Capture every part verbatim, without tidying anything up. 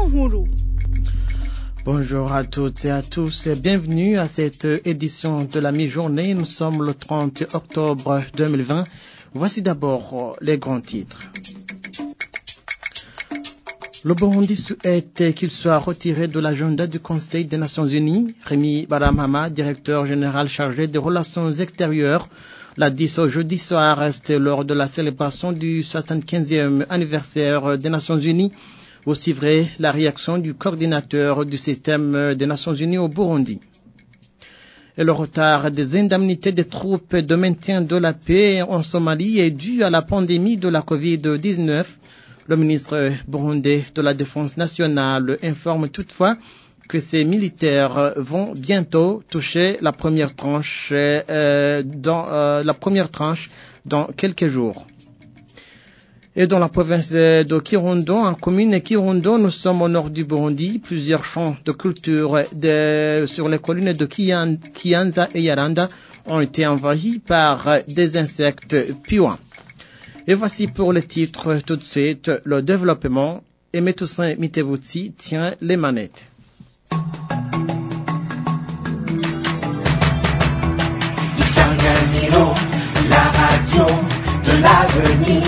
Nkuru. Bonjour à toutes et à tous et bienvenue à cette édition de la mi-journée. Nous sommes le trente octobre deux mille vingt. Voici d'abord les grands titres. Le Burundi souhaite qu'il soit retiré de l'agenda du Conseil des Nations Unies. Rémi Baramama, directeur général chargé des relations extérieures, l'a dit ce jeudi soir lors de la célébration du soixante-quinzième anniversaire des Nations Unies. Aussi vrai, la réaction du coordinateur du système des Nations Unies au Burundi. Et le retard des indemnités des troupes de maintien de la paix en Somalie est dû à la pandémie de la covid dix-neuf. Le ministre burundais de la Défense nationale informe toutefois que ces militaires vont bientôt toucher la première tranche, euh, dans, euh, la première tranche dans quelques jours. Et dans la province de Kirundo, en commune Kirundo, nous sommes au nord du Burundi. Plusieurs champs de culture de, sur les collines de Kian, Kianza et Yaranda ont été envahis par des insectes puants. Et voici pour le titre tout de suite, le développement. Et Metoussin Mitebutsi tient les manettes. Isanganiro, la radio de l'avenir.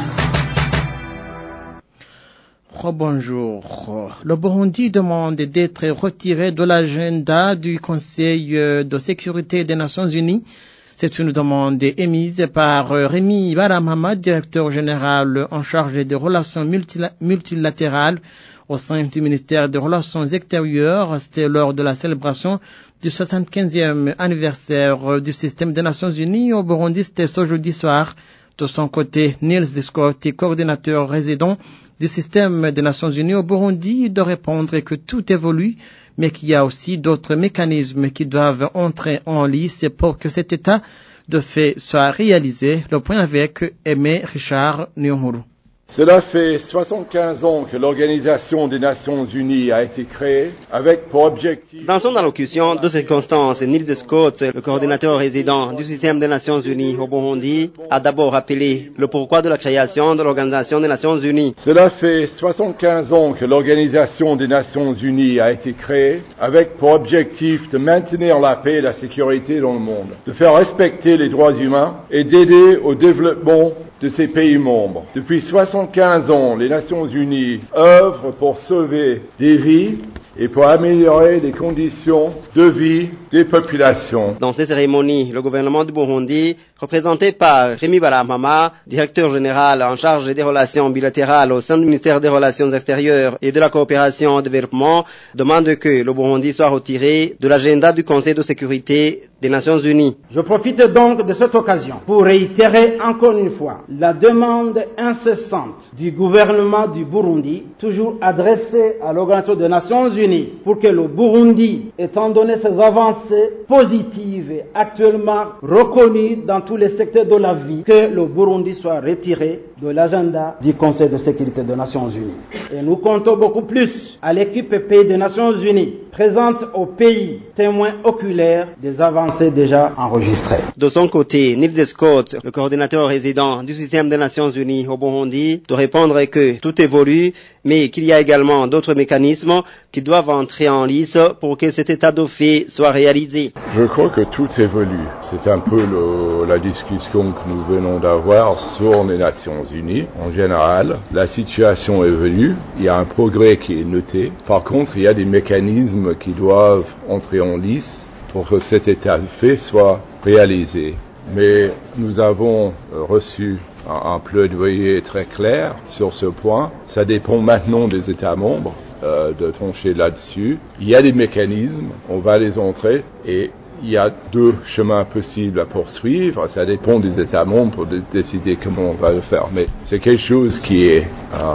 Bonjour. Le Burundi demande d'être retiré de l'agenda du Conseil de sécurité des Nations Unies. C'est une demande émise par Rémi Baramama, directeur général en charge des relations multilatérales au sein du ministère des Relations extérieures. C'était lors de la célébration du soixante-quinzième anniversaire du système des Nations Unies au Burundi. C'était ce jeudi soir. De son côté, Niels Scott, coordinateur résident du système des Nations Unies au Burundi, de répondre que tout évolue, mais qu'il y a aussi d'autres mécanismes qui doivent entrer en lice pour que cet état de fait soit réalisé. Le point avec Aimé Richard Nyonguru. Cela fait soixante-quinze ans que l'Organisation des Nations Unies a été créée avec pour objectif... Dans son allocution de circonstance, Niels Scott, le coordinateur résident du système des Nations Unies au Burundi, a d'abord rappelé le pourquoi de la création de l'Organisation des Nations Unies. Cela fait soixante-quinze ans que l'Organisation des Nations Unies a été créée avec pour objectif de maintenir la paix et la sécurité dans le monde, de faire respecter les droits humains et d'aider au développement de ces pays membres. Depuis soixante-quinze ans, les Nations Unies œuvrent pour sauver des vies et pour améliorer les conditions de vie des populations. Dans ces cérémonies, le gouvernement du Burundi, représenté par Rémi Baramama, directeur général en charge des relations bilatérales au sein du ministère des Relations extérieures et de la coopération au développement, demande que le Burundi soit retiré de l'agenda du Conseil de sécurité des Nations Unies. Je profite donc de cette occasion pour réitérer encore une fois la demande incessante du gouvernement du Burundi, toujours adressée à l'Organisation des Nations Unies, pour que le Burundi, étant donné ses avancées positives et actuellement reconnues dans tous les secteurs de la vie, que le Burundi soit retiré de l'agenda du Conseil de sécurité des Nations Unies. Et nous comptons beaucoup plus à l'équipe pays des Nations Unies, présente au pays, témoin oculaire des avancées déjà enregistrées. De son côté, Niels Scott, le coordinateur résident du système des Nations Unies au Burundi, de répondre que tout évolue, mais qu'il y a également d'autres mécanismes qui doivent entrer en lice pour que cet état de fait soit réalisé. Je crois que tout évolue. C'est un peu le, la discussion que nous venons d'avoir sur les Nations Unies. En général, la situation évolue. Il y a un progrès qui est noté. Par contre, il y a des mécanismes qui doivent entrer en lice pour que cet état de fait soit réalisé. Mais nous avons reçu un, un plaidoyer très clair sur ce point. Ça dépend maintenant des États membres euh, de trancher là-dessus. Il y a des mécanismes, on va les entrer et il y a deux chemins possibles à poursuivre. Ça dépend des États membres pour d- décider comment on va le faire. Mais c'est quelque chose qui est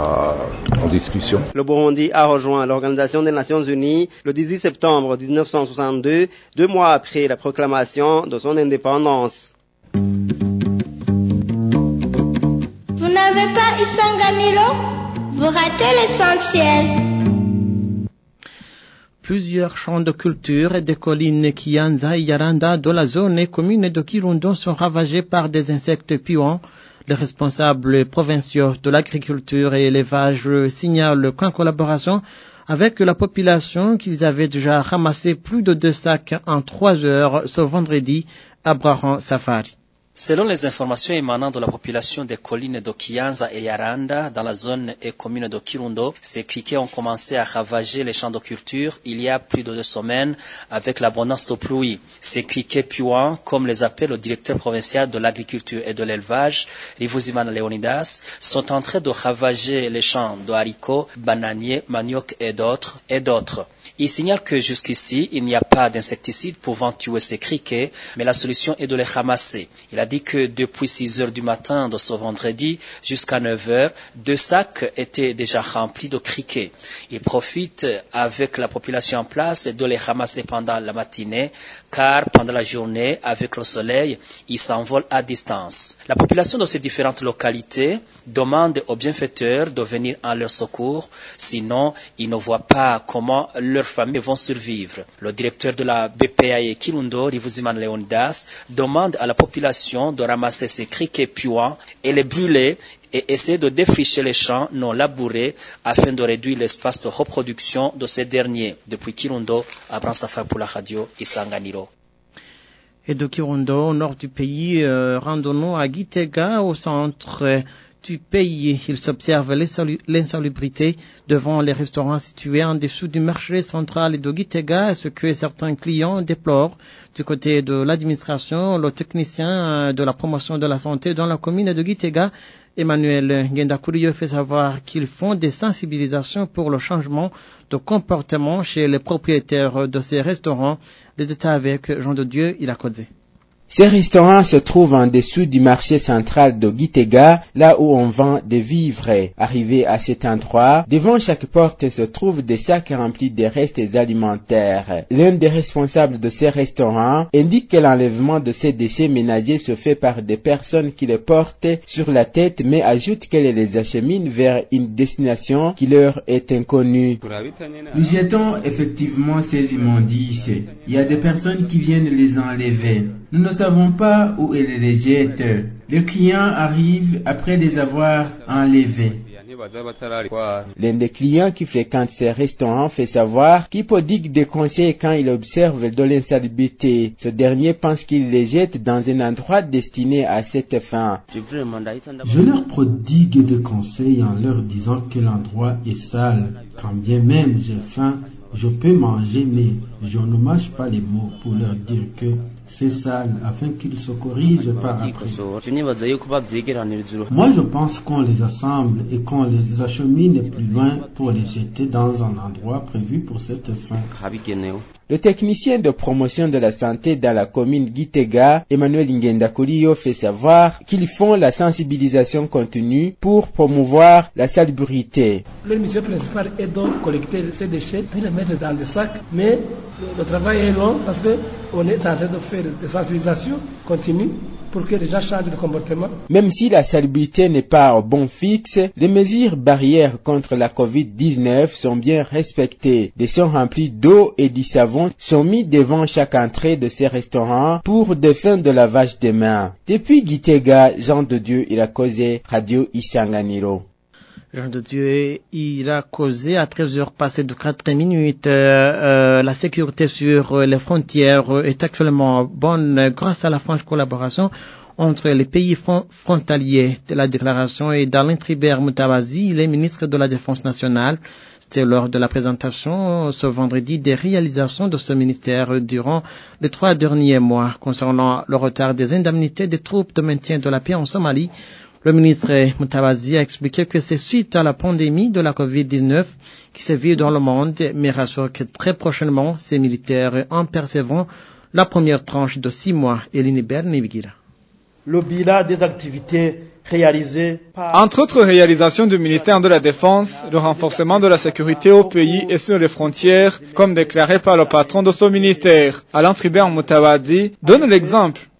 euh, en discussion. Le Burundi a rejoint l'Organisation des Nations Unies le dix-huit septembre dix-neuf cent soixante-deux, deux mois après la proclamation de son indépendance. Vous n'avez pas Isanganiro? Vous ratez l'essentiel. Plusieurs champs de culture et des collines Kianza et Yaranda de la zone et commune de Kirundo sont ravagés par des insectes puants. Les responsables provinciaux de l'agriculture et l'élevage signalent qu'en collaboration avec la population qu'ils avaient déjà ramassé plus de deux sacs en trois heures ce vendredi à Brahan Safari. Selon les informations émanant de la population des collines de Kianza et Yaranda, dans la zone et commune de Kirundo, ces criquets ont commencé à ravager les champs de culture il y a plus de deux semaines avec l'abondance de pluie. Ces criquets puants, comme les appelle le directeur provincial de l'agriculture et de l'élevage, Rivuzimana Leonidas, sont en train de ravager les champs de haricots, bananiers, manioc et d'autres, et d'autres. Il signale que jusqu'ici, il n'y a pas d'insecticide pouvant tuer ces criquets, mais la solution est de les ramasser. Il a dit que depuis six heures du matin de ce vendredi jusqu'à neuf heures, deux sacs étaient déjà remplis de criquets. Il profite avec la population en place de les ramasser pendant la matinée, car pendant la journée, avec le soleil, ils s'envolent à distance. La population de ces différentes localités demande aux bienfaiteurs de venir en leur secours, sinon ils ne voient pas comment leurs familles vont survivre. Le directeur de la B P A E Kirundo, Rivuzimana Leonidas, demande à la population de ramasser ces criquets puants et les brûler et essayer de défricher les champs non labourés afin de réduire l'espace de reproduction de ces derniers. Depuis Kirundo, Abraham Safar pour la radio Isanganiro. Et de Kirundo, au nord du pays, euh, randonnons à Gitega, au centre euh, du pays. Il s'observe l'insalubrité devant les restaurants situés en dessous du marché central de Gitega, ce que certains clients déplorent. Du côté de l'administration, le technicien de la promotion de la santé dans la commune de Gitega, Emmanuel Ngendakuriyo, fait savoir qu'ils font des sensibilisations pour le changement de comportement chez les propriétaires de ces restaurants. Les détails avec Jean de Dieu, il a causé. Ces restaurants se trouvent en dessous du marché central de Gitega, là où on vend des vivres. Arrivé à cet endroit, devant chaque porte se trouvent des sacs remplis de restes alimentaires. L'un des responsables de ces restaurants indique que l'enlèvement de ces déchets ménagers se fait par des personnes qui les portent sur la tête, mais ajoute qu'elles les acheminent vers une destination qui leur est inconnue. Nous jetons effectivement ces immondices. Il y a des personnes qui viennent les enlever. Nous ne savons pas où elles les jettent. Les clients arrivent après les avoir enlevés. L'un des clients qui fréquente ces restaurants fait savoir qu'il prodigue des conseils quand il observe de l'insalubrité. Ce dernier pense qu'il les jette dans un endroit destiné à cette fin. Je leur prodigue des conseils en leur disant que l'endroit est sale. Quand bien même j'ai faim, je peux manger, mais je ne mâche pas les mots pour leur dire que c'est sale afin qu'ils se corrigent par après. Moi, je pense qu'on les assemble et qu'on les achemine plus loin pour les jeter dans un endroit prévu pour cette fin. Le technicien de promotion de la santé dans la commune Gitega, Emmanuel Ngendakuriyo, fait savoir qu'ils font la sensibilisation continue pour promouvoir la salubrité. Leur mission principale est donc collecter ces déchets puis les mettre dans des sacs, mais le travail est long parce qu'on est en train de faire des sensibilisations continues pour que les gens changent de comportement. Même si la salubrité n'est pas au bon fixe, les mesures barrières contre la covid dix-neuf sont bien respectées. Des seaux remplis d'eau et du savon sont mis devant chaque entrée de ces restaurants pour des fins de lavage des mains. Depuis Gitega, Jean de Dieu, il a causé Radio Isanganiro. Jean de Dieu, il a causé à treize heures passées de quatre minutes. Euh, euh, la sécurité sur les frontières est actuellement bonne grâce à la franche collaboration entre les pays front frontaliers. De la déclaration est d'Alain Tribert Moutawazi, il est ministre de la Défense nationale. C'était lors de la présentation ce vendredi des réalisations de ce ministère durant les trois derniers mois concernant le retard des indemnités des troupes de maintien de la paix en Somalie. Le ministre Moutawazi a expliqué que c'est suite à la pandémie de la covid dix-neuf qui sévit dans le monde, mais rassure que très prochainement, ces militaires en percevront la première tranche de six mois. Elinibert Nibigira. Le bilan des activités réalisées par... Entre autres réalisations du ministère de la Défense, le renforcement de la sécurité au pays et sur les frontières, comme déclaré par le patron de ce ministère, Alain Tribert Moutawazi, donne l'exemple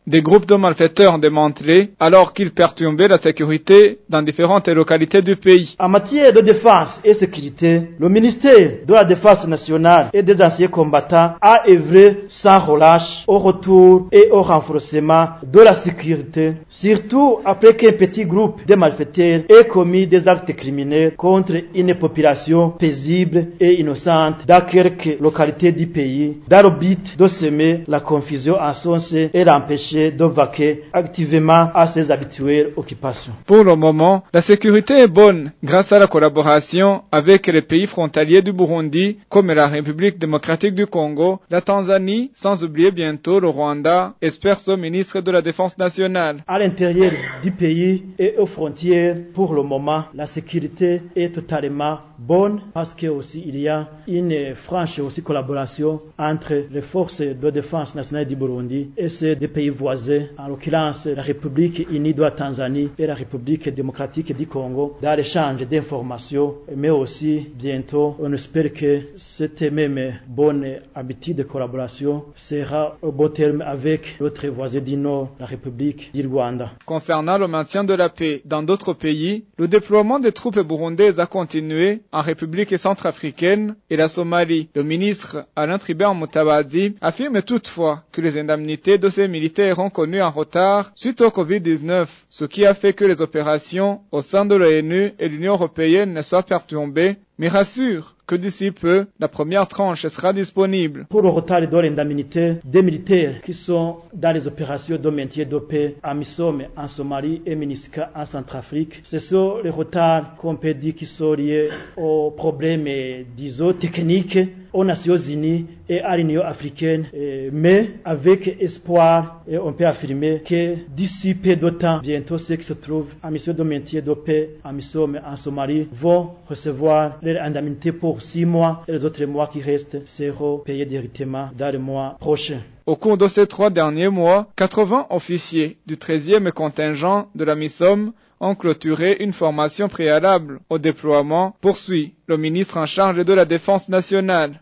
des groupes de malfaiteurs ont démantelé alors qu'ils perturbaient la sécurité dans différentes localités du pays. En matière de défense et sécurité, le ministère de la Défense nationale et des anciens combattants a œuvré sans relâche au retour et au renforcement de la sécurité, surtout après qu'un petit groupe de malfaiteurs ait commis des actes criminels contre une population paisible et innocente dans quelques localités du pays, dans le but de semer la confusion en son sein et l'empêcher de vaquer activement à ses habituelles occupations. Pour le moment, la sécurité est bonne grâce à la collaboration avec les pays frontaliers du Burundi, comme la République démocratique du Congo, la Tanzanie, sans oublier bientôt le Rwanda, espère son ministre de la Défense nationale. À l'intérieur du pays et aux frontières, pour le moment, la sécurité est totalement bonne parce que aussi il y a une franche aussi collaboration entre les forces de défense nationale du Burundi et ceux des pays voisins, en l'occurrence la République unie de la Tanzanie et la République démocratique du Congo, dans l'échange d'informations, mais aussi bientôt on espère que cette même bonne habitude de collaboration sera au bon terme avec l'autre voisin du Nord, la République du Rwanda. Concernant le maintien de la paix dans d'autres pays, le déploiement des troupes burundaises a continué en République centrafricaine et la Somalie. Le ministre Alain Tribert Mutabazi affirme toutefois que les indemnités de ces militaires ont connu un retard suite au covid dix-neuf, ce qui a fait que les opérations au sein de l'ONU et l'Union européenne ne soient perturbées, mais rassure que d'ici peu, la première tranche sera disponible. Pour le retard de l'indemnité des militaires qui sont dans les opérations de maintien de paix à Missom en Somalie et MINUSCA en Centrafrique, ce sont les retards qu'on peut dire qui sont liés aux problèmes, disons, techniques aux Nations Unies et à l'Union africaine, mais avec espoir, et on peut affirmer que d'ici peu de temps, bientôt ceux qui se trouvent en mission de maintien de paix à Missom en Somalie vont recevoir leur indemnité pour six mois et les autres mois qui restent seront payés directement dans les mois prochains. Au cours de ces trois derniers mois, quatre-vingts officiers du treizième contingent de la MISOM ont clôturé une formation préalable au déploiement, poursuit le ministre en charge de la Défense nationale.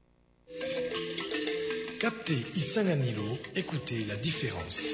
Captez Isanganilo, écoutez la différence.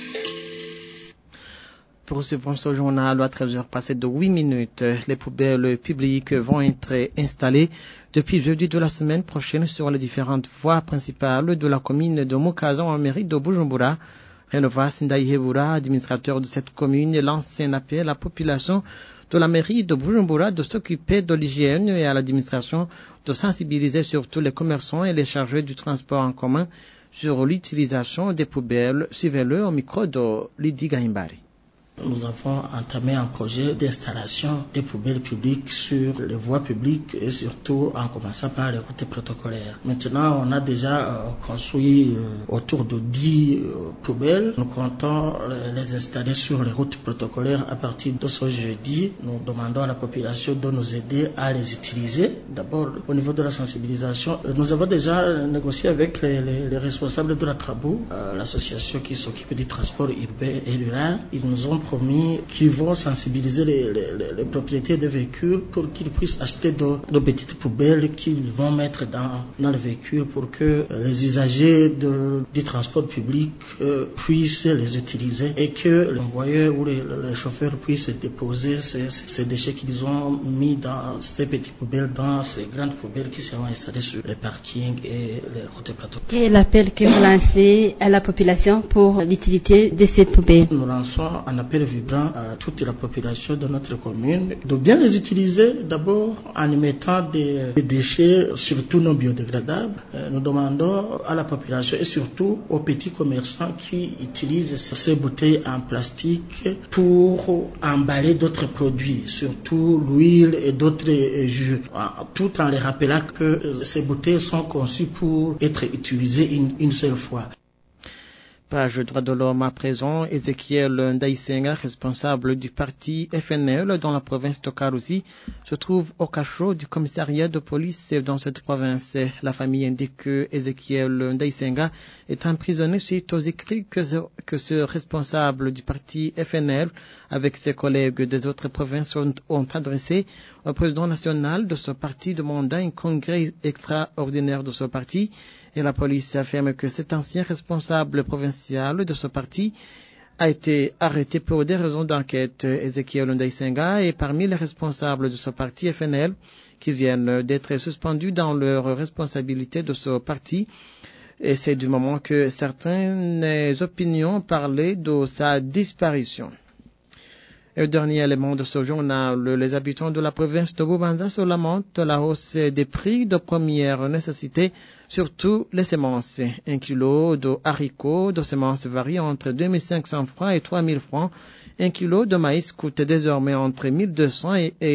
Poursuivons ce journal à treize heures passées de huit minutes. Les poubelles publiques vont être installées depuis jeudi de la semaine prochaine sur les différentes voies principales de la commune de Mukaza en mairie de Bujumbura. Renova Sindaïhebura, administrateur de cette commune, lance un appel à la population de la mairie de Bujumbura de s'occuper de l'hygiène et à l'administration de sensibiliser surtout les commerçants et les chargeurs du transport en commun sur l'utilisation des poubelles. Suivez-le au micro de Lydie Gahimbari. Nous avons entamé un projet d'installation des poubelles publiques sur les voies publiques et surtout en commençant par les routes protocolaires. Maintenant, on a déjà euh, construit euh, autour de dix euh, poubelles. Nous comptons euh, les installer sur les routes protocolaires à partir de ce jeudi. Nous demandons à la population de nous aider à les utiliser. D'abord, au niveau de la sensibilisation, nous avons déjà négocié avec les, les, les responsables de la Trabou, euh, l'association qui s'occupe du transport urbain et rural. Ils nous ont promis qu'ils vont sensibiliser les, les, les propriétaires de véhicules pour qu'ils puissent acheter de, de petites poubelles qu'ils vont mettre dans, dans le véhicule pour que les usagers de, du transport public euh, puissent les utiliser et que les convoyeurs ou les, les chauffeurs puissent déposer ces, ces déchets qu'ils ont mis dans ces petites poubelles, dans ces grandes poubelles qui seront installées sur les parkings et les routes plateaux. Quel est l'appel que vous lancez à la population pour l'utilité de ces poubelles? Nous lançons un appel vibrant à toute la population de notre commune de bien les utiliser d'abord en y mettant des, des déchets surtout non biodégradables. Nous demandons à la population et surtout aux petits commerçants qui utilisent ces bouteilles en plastique pour emballer d'autres produits, surtout l'huile et d'autres jus, tout en les rappelant que ces bouteilles sont conçues pour être utilisées une, une seule fois. Page droit de l'homme à présent, Ezekiel Ndaïsenga, responsable du parti F N L dans la province de Karouzi, se trouve au cachot du commissariat de police dans cette province. La famille indique que Ezekiel Ndaïsenga est emprisonné suite aux écrits que ce, que ce responsable du parti F N L avec ses collègues des autres provinces ont, ont adressé au président national de ce parti demandant un congrès extraordinaire de ce parti. Et la police affirme que cet ancien responsable provincial provincial de ce parti a été arrêté pour des raisons d'enquête. Ezekiel Ndaisenga est parmi les responsables de ce parti F N L qui viennent d'être suspendus dans leur responsabilité de ce parti. Et c'est du moment que certaines opinions parlaient de sa disparition. Et le dernier élément de ce journal, les habitants de la province de Bubanza se lamentent la hausse des prix de première nécessité, surtout les semences. Un kilo de haricots de semences varie entre deux mille cinq cents francs et trois mille francs. Un kilo de maïs coûte désormais entre mille deux cents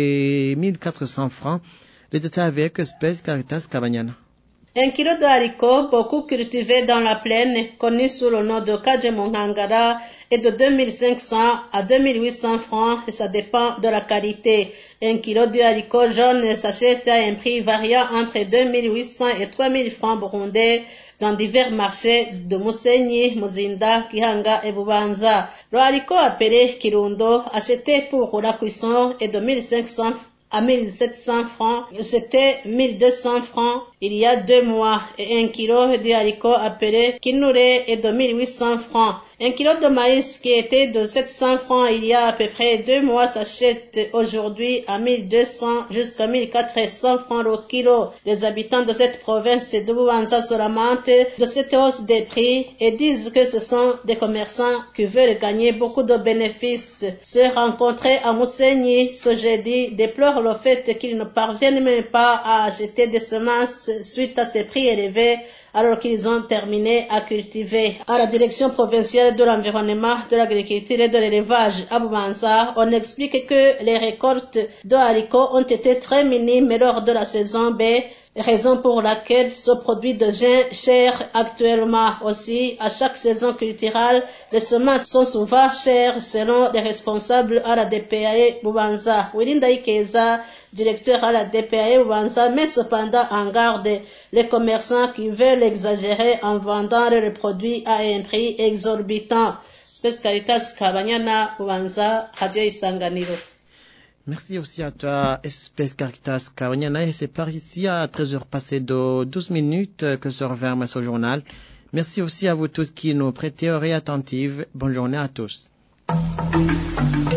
et mille quatre cents francs. Les détails avec Espèce Caritas Cabanyana. Un kilo de haricots, beaucoup cultivés dans la plaine, connu sous le nom de Kajemongangara, est de deux mille cinq cents à deux mille huit cents francs et ça dépend de la qualité. Un kilo de haricot jaune s'achète à un prix variant entre deux mille huit cents et trois mille francs burundais dans divers marchés de Musenyi, Muzinda, Kihanga et Bubanza. Le haricot appelé Kirundo, acheté pour la cuisson, est de mille cinq cents à mille sept cents francs, c'était mille deux cents francs il y a deux mois, et un kilo de haricot appelé Kinure est de mille huit cents francs. Un kilo de maïs qui était de sept cents francs il y a à peu près deux mois s'achète aujourd'hui à mille deux cents jusqu'à mille quatre cents francs le kilo. Les habitants de cette province de Bubanza se lamentent de cette hausse des prix et disent que ce sont des commerçants qui veulent gagner beaucoup de bénéfices. Se rencontrer à Musenyi ce jeudi déplore le fait qu'ils ne parviennent même pas à acheter des semences suite à ces prix élevés alors qu'ils ont terminé à cultiver. À la direction provinciale de l'environnement, de l'agriculture et de l'élevage à Bubanza, on explique que les récoltes de haricots ont été très minimes lors de la saison B, raison pour laquelle ce produit devient cher actuellement. Aussi, à chaque saison culturelle, les semences sont souvent chères selon les responsables à la D P A E Bubanza. Wilinda Ikeza, directeur à la D P A E Bubanza, met cependant en garde les commerçants qui veulent exagérer en vendant les produits à un prix exorbitant. Space Caritas Kabanyana, Bubanza, Radio Isanganiro. Merci aussi à toi, Espèce Caritas Kabanyana. Et c'est par ici à treize heures passées de douze minutes que se referme ce journal. Merci aussi à vous tous qui nous prêtez oreille attentive. Bonne journée à tous.